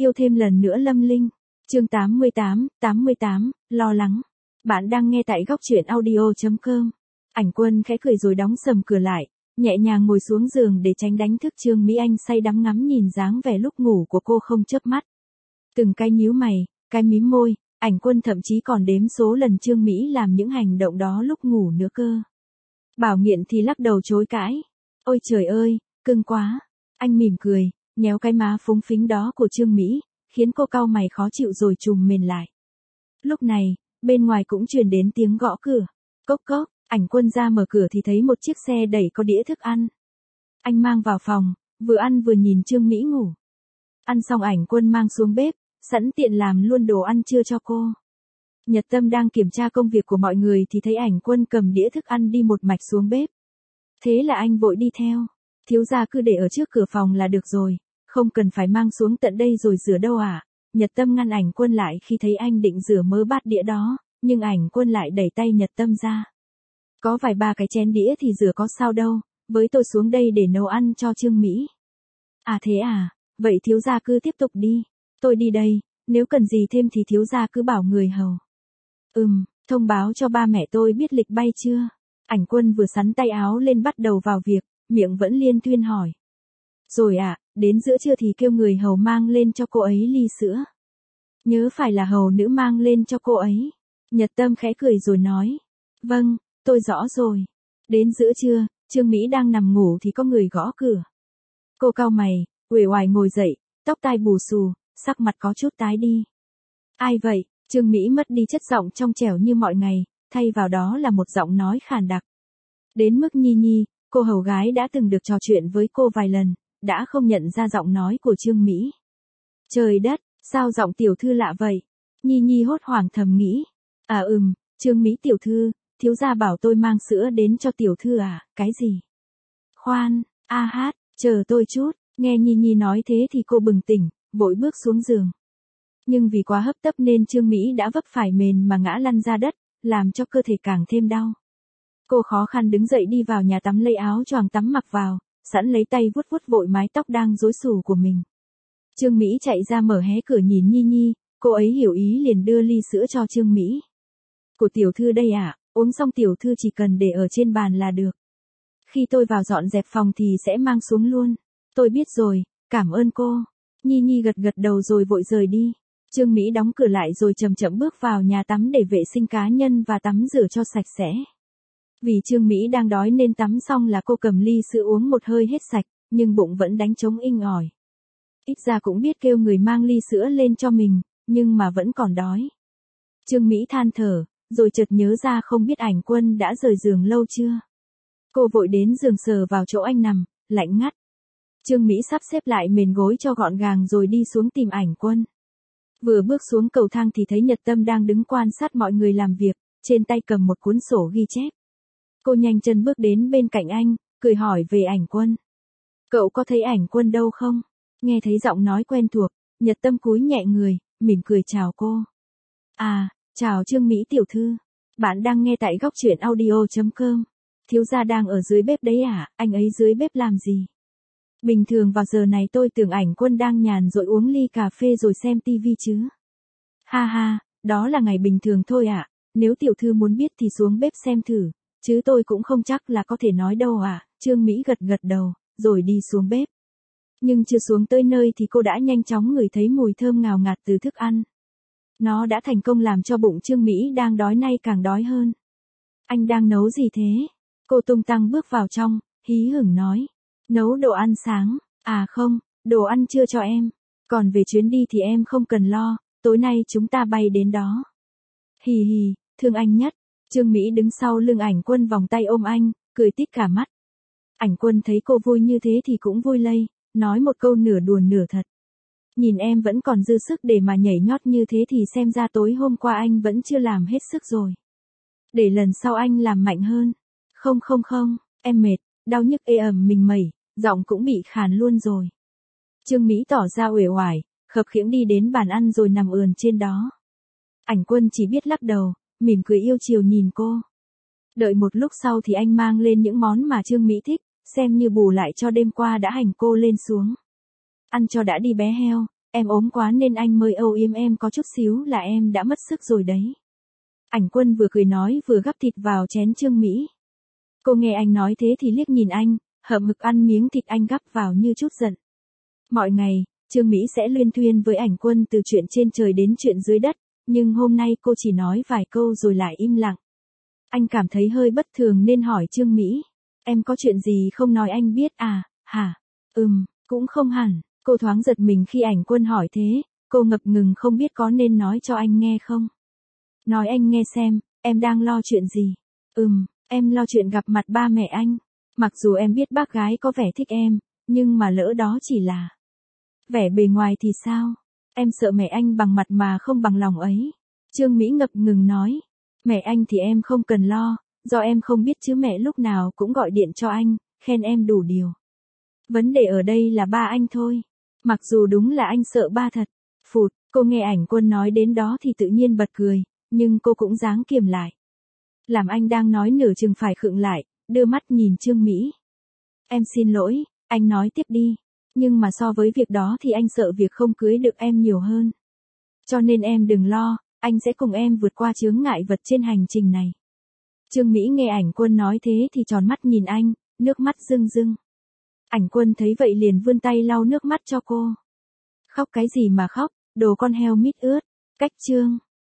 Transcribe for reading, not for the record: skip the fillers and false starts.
Yêu thêm lần nữa Lâm Linh. Chương 88, lo lắng. Bạn đang nghe tại góc truyện audio.com. Ảnh Quân khẽ cười rồi đóng sầm cửa lại, nhẹ nhàng ngồi xuống giường để tránh đánh thức Trương Mỹ Anh say đắm ngắm nhìn dáng vẻ lúc ngủ của cô không chớp mắt. Từng cái nhíu mày, cái mím môi, Ảnh Quân thậm chí còn đếm số lần Trương Mỹ làm những hành động đó lúc ngủ nữa cơ. Bảo Nghiện thì lắc đầu chối cãi. Ôi trời ơi, cưng quá. Anh mỉm cười, nhéo cái má phúng phính đó của Trương Mỹ, khiến cô cau mày khó chịu rồi trùm mền lại. Lúc này, bên ngoài cũng truyền đến tiếng gõ cửa. Cốc cốc, Ảnh Quân ra mở cửa thì thấy một chiếc xe đẩy có đĩa thức ăn. Anh mang vào phòng, vừa ăn vừa nhìn Trương Mỹ ngủ. Ăn xong Ảnh Quân mang xuống bếp, sẵn tiện làm luôn đồ ăn trưa cho cô. Nhật Tâm đang kiểm tra công việc của mọi người thì thấy Ảnh Quân cầm đĩa thức ăn đi một mạch xuống bếp. Thế là anh vội đi theo. Thiếu gia cứ để ở trước cửa phòng là được rồi, không cần phải mang xuống tận đây rồi rửa đâu à. Nhật Tâm ngăn Ảnh Quân lại khi thấy anh định rửa mớ bát đĩa đó, nhưng Ảnh Quân lại đẩy tay Nhật Tâm ra. Có vài ba cái chén đĩa thì rửa có sao đâu, với tôi xuống đây để nấu ăn cho Trương Mỹ. À thế à, vậy thiếu gia cứ tiếp tục đi, tôi đi đây, nếu cần gì thêm thì thiếu gia cứ bảo người hầu. Thông báo cho ba mẹ tôi biết lịch bay chưa? Ảnh Quân vừa xắn tay áo lên bắt đầu vào việc, miệng vẫn liên tuyên hỏi. Rồi ạ, đến giữa trưa thì kêu người hầu mang lên cho cô ấy ly sữa. Nhớ phải là hầu nữ mang lên cho cô ấy. Nhật Tâm khẽ cười rồi nói. Vâng, tôi rõ rồi. Đến giữa trưa, Trương Mỹ đang nằm ngủ thì có người gõ cửa. Cô cau mày, uể oải ngồi dậy, tóc tai bù xù, sắc mặt có chút tái đi. Ai vậy? Trương Mỹ mất đi chất giọng trong trẻo như mọi ngày, thay vào đó là một giọng nói khàn đặc. Đến mức Nhi Nhi, cô hầu gái đã từng được trò chuyện với cô vài lần, đã không nhận ra giọng nói của Trương Mỹ. Trời đất, sao giọng tiểu thư lạ vậy? Nhi Nhi hốt hoảng thầm nghĩ. Trương Mỹ tiểu thư, thiếu gia bảo tôi mang sữa đến cho tiểu thư à, cái gì? Khoan, chờ tôi chút, nghe Nhi Nhi nói thế thì cô bừng tỉnh, vội bước xuống giường. Nhưng vì quá hấp tấp nên Trương Mỹ đã vấp phải mền mà ngã lăn ra đất, làm cho cơ thể càng thêm đau. Cô khó khăn đứng dậy đi vào nhà tắm lấy áo choàng tắm mặc vào, sẵn lấy tay vuốt vuốt vội mái tóc đang rối xù của mình. Trương Mỹ chạy ra mở hé cửa nhìn Nhi Nhi, cô ấy hiểu ý liền đưa ly sữa cho Trương Mỹ. Của tiểu thư đây ạ, uống xong tiểu thư chỉ cần để ở trên bàn là được. Khi tôi vào dọn dẹp phòng thì sẽ mang xuống luôn. Tôi biết rồi, cảm ơn cô. Nhi Nhi gật gật đầu rồi vội rời đi. Trương Mỹ đóng cửa lại rồi chậm chậm bước vào nhà tắm để vệ sinh cá nhân và tắm rửa cho sạch sẽ. Vì Trương Mỹ đang đói nên tắm xong là cô cầm ly sữa uống một hơi hết sạch, nhưng bụng vẫn đánh trống inh ỏi. Ít ra cũng biết kêu người mang ly sữa lên cho mình, nhưng mà vẫn còn đói. Trương Mỹ than thở, rồi chợt nhớ ra không biết Ảnh Quân đã rời giường lâu chưa. Cô vội đến giường sờ vào chỗ anh nằm, lạnh ngắt. Trương Mỹ sắp xếp lại mền gối cho gọn gàng rồi đi xuống tìm Ảnh Quân. Vừa bước xuống cầu thang thì thấy Nhật Tâm đang đứng quan sát mọi người làm việc, trên tay cầm một cuốn sổ ghi chép. Cô nhanh chân bước đến bên cạnh anh, cười hỏi về Ảnh Quân. Cậu có thấy Ảnh Quân đâu không? Nghe thấy giọng nói quen thuộc, Nhật Tâm cúi nhẹ người, mỉm cười chào cô. Chào Trương Mỹ tiểu thư. Bạn đang nghe tại góc truyện audio.com. Thiếu gia đang ở dưới bếp đấy à, anh ấy dưới bếp làm gì? Bình thường vào giờ này tôi tưởng Ảnh Quân đang nhàn rồi uống ly cà phê rồi xem tivi chứ. Đó là ngày bình thường thôi ạ. Nếu tiểu thư muốn biết thì xuống bếp xem thử, chứ tôi cũng không chắc là có thể nói đâu ạ. Trương Mỹ gật gật đầu, rồi đi xuống bếp. Nhưng chưa xuống tới nơi thì cô đã nhanh chóng ngửi thấy mùi thơm ngào ngạt từ thức ăn. Nó đã thành công làm cho bụng Trương Mỹ đang đói nay càng đói hơn. Anh đang nấu gì thế? Cô tung tăng bước vào trong, hí hửng nói. Nấu đồ ăn sáng, không, đồ ăn trưa cho em. Còn về chuyến đi thì em không cần lo, tối nay chúng ta bay đến đó. Hì hì, thương anh nhất. Trương Mỹ đứng sau lưng Ảnh Quân vòng tay ôm anh, cười tít cả mắt. Ảnh Quân thấy cô vui như thế thì cũng vui lây, nói một câu nửa đùa nửa thật. Nhìn em vẫn còn dư sức để mà nhảy nhót như thế thì xem ra tối hôm qua anh vẫn chưa làm hết sức rồi. Để lần sau anh làm mạnh hơn. Không, em mệt, đau nhức ê ẩm mình mẩy, giọng cũng bị khàn luôn rồi. Trương Mỹ tỏ ra uể oải, khập khiễng đi đến bàn ăn rồi nằm ườn trên đó. Ảnh Quân chỉ biết lắc đầu, mỉm cười yêu chiều nhìn cô. Đợi một lúc sau thì anh mang lên những món mà Trương Mỹ thích, xem như bù lại cho đêm qua đã hành cô lên xuống. Ăn cho đã đi bé heo, em ốm quá nên anh mới âu yếm em có chút xíu là em đã mất sức rồi đấy. Ảnh Quân vừa cười nói vừa gắp thịt vào chén Trương Mỹ. Cô nghe anh nói thế thì liếc nhìn anh, hậm hực ăn miếng thịt anh gắp vào như chút giận. Mọi ngày, Trương Mỹ sẽ luyên thuyên với Ảnh Quân từ chuyện trên trời đến chuyện dưới đất, nhưng hôm nay cô chỉ nói vài câu rồi lại im lặng. Anh cảm thấy hơi bất thường nên hỏi Trương Mỹ, em có chuyện gì không nói anh biết à, hả? Cũng không hẳn, cô thoáng giật mình khi Ảnh Quân hỏi thế, cô ngập ngừng không biết có nên nói cho anh nghe không. Nói anh nghe xem, em đang lo chuyện gì? Em lo chuyện gặp mặt ba mẹ anh. Mặc dù em biết bác gái có vẻ thích em, nhưng mà lỡ đó chỉ là vẻ bề ngoài thì sao? Em sợ mẹ anh bằng mặt mà không bằng lòng ấy. Trương Mỹ ngập ngừng nói, mẹ anh thì em không cần lo, do em không biết chứ mẹ lúc nào cũng gọi điện cho anh, khen em đủ điều. Vấn đề ở đây là ba anh thôi. Mặc dù đúng là anh sợ ba thật. Phụt, cô nghe Ảnh Quân nói đến đó thì tự nhiên bật cười, nhưng cô cũng ráng kiềm lại. Làm anh đang nói nửa chừng phải khựng lại, đưa mắt nhìn Trương Mỹ. Em xin lỗi, anh nói tiếp đi. Nhưng mà so với việc đó thì anh sợ việc không cưới được em nhiều hơn. Cho nên em đừng lo, anh sẽ cùng em vượt qua chướng ngại vật trên hành trình này. Trương Mỹ nghe Ảnh Quân nói thế thì tròn mắt nhìn anh, nước mắt rưng rưng. Ảnh Quân thấy vậy liền vươn tay lau nước mắt cho cô. Khóc cái gì mà khóc, đồ con heo mít ướt. Cách chương